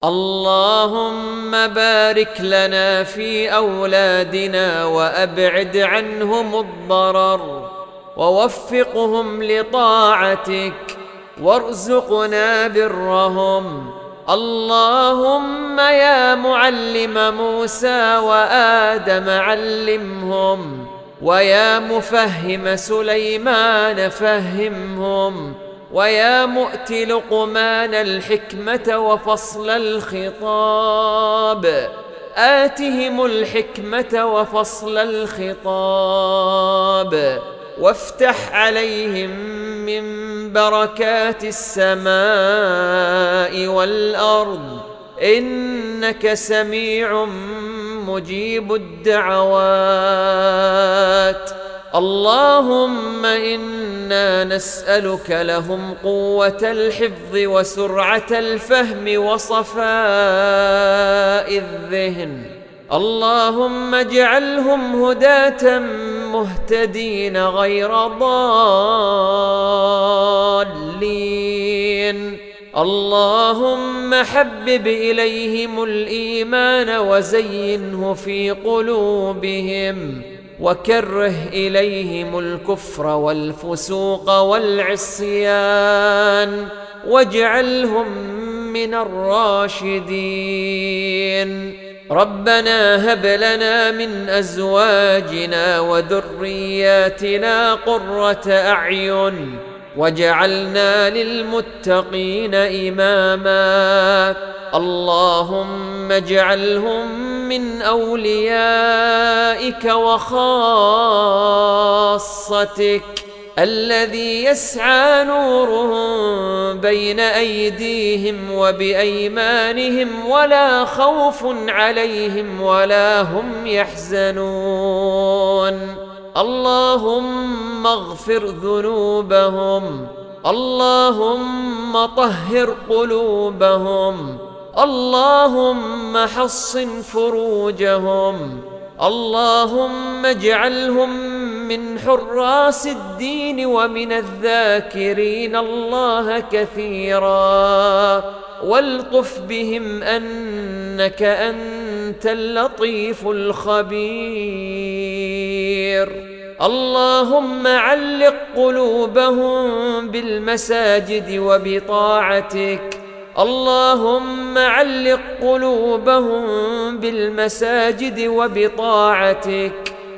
اللهم بارك لنا في أولادنا وأبعد عنهم الضرر ووفقهم لطاعتك وارزقنا برهم. اللهم يا معلم موسى وآدم علمهم، ويا مفهم سليمان فهمهم، ويا مؤتي لقمان الحكمة وفصل الخطاب آتهم الحكمة وفصل الخطاب، وافتح عليهم من بركات السماء والأرض، إنك سميع مجيب الدعوات. اللهم إنا نسألك لهم قوة الحفظ وسرعة الفهم وصفاء الذهن. اللهم اجعلهم هداة مهتدين غير ضالين. اللهم حبب إليهم الإيمان وزينه في قلوبهم، وكره إليهم الكفر والفسوق والعصيان، واجعلهم من الراشدين. ربنا هب لنا من أزواجنا وذرياتنا قرة أعين واجعلنا للمتقين إماما. اللهم اجعلهم من أوليائك وخاصتك الذي يسعى نورهم بين أيديهم وبأيمانهم، ولا خوف عليهم ولا هم يحزنون. اللهم اغفر ذنوبهم، اللهم طهر قلوبهم، اللهم حصن فروجهم، اللهم اجعلهم من حراس الدين ومن الذاكرين الله كثيرا، والطف بهم أنك أنت اللطيف الخبير. اللهم علق قلوبهم بالمساجد وبطاعتك، اللهم علق قلوبهم بالمساجد وبطاعتك.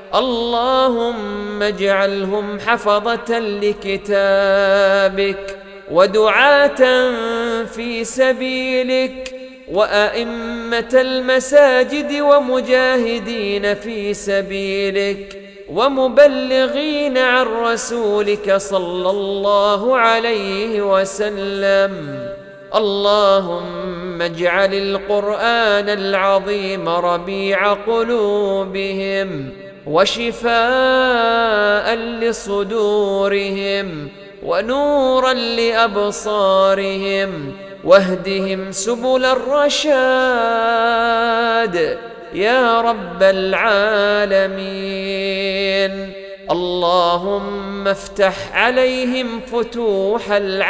اللهم اجعلهم حفظة لكتابك ودعاة في سبيلك وأئمة المساجد ومجاهدين في سبيلك ومبلغين عن رسولك صلى الله عليه وسلم. اللهم اجعل القرآن العظيم ربيع قلوبهم وشفاء لصدورهم ونورا لأبصارهم، واهدهم سبل الرشاد يا رب العالمين. اللهم افتح عليهم فتوح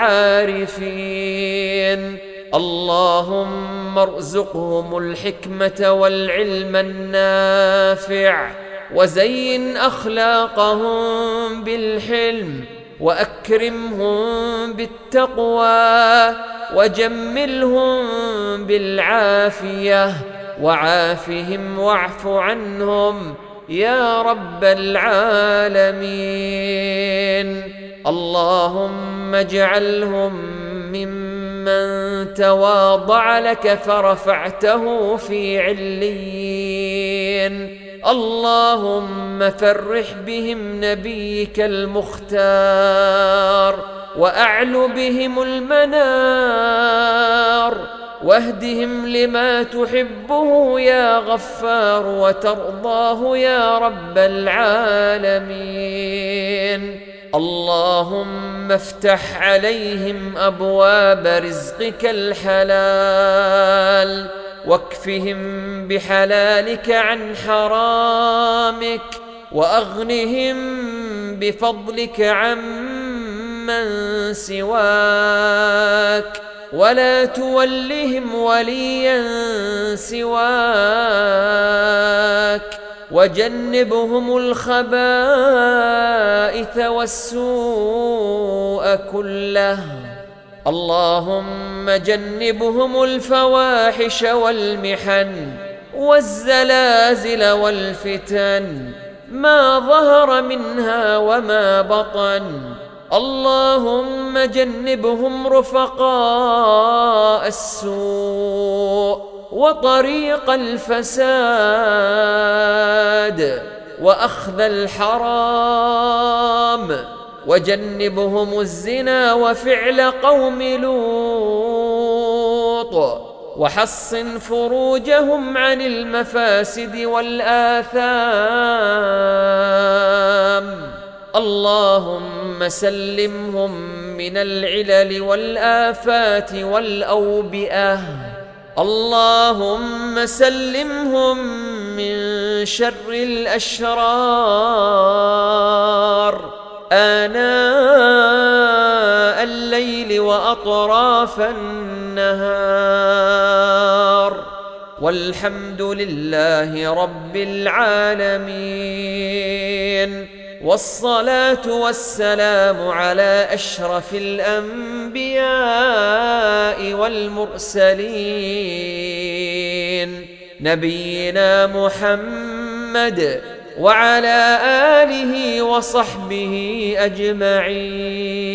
العارفين، اللهم ارزقهم الحكمة والعلم النافع، وزين أخلاقهم بالحلم، وأكرمهم بالتقوى، وجملهم بالعافية، وعافهم واعف عنهم يا رب العالمين. اللهم اجعلهم ممن تواضع لك فرفعته في عليين. اللهم فرح بهم نبيك المختار، وأعل بهم المنار، واهدهم لما تحبه يا غفار وترضاه يا رب العالمين. اللهم افتح عليهم أبواب رزقك الحلال، واكفهم بحلالك عن حرامك، وأغنهم بفضلك عمن سواك، ولا تولهم وليا سواك، وجنبهم الخبائث والسوء كله. اللهم جنبهم الفواحش والمحن والزلازل والفتن ما ظهر منها وما بطن. اللهم جنبهم رفقاء السوء وطريق الفساد وأخذ الحرام، وجنبهم الزنا وفعل قوم لوط، وحصن فروجهم عن المفاسد والآثام. اللهم سلمهم من العلل والآفات والأوبئة. اللهم سلمهم من شر الأشرار آناء الليل وأطراف النهار، والحمد لله رب العالمين، والصلاة والسلام على أشرف الأنبياء والمرسلين نبينا محمد وعلى آله وصحبه أجمعين.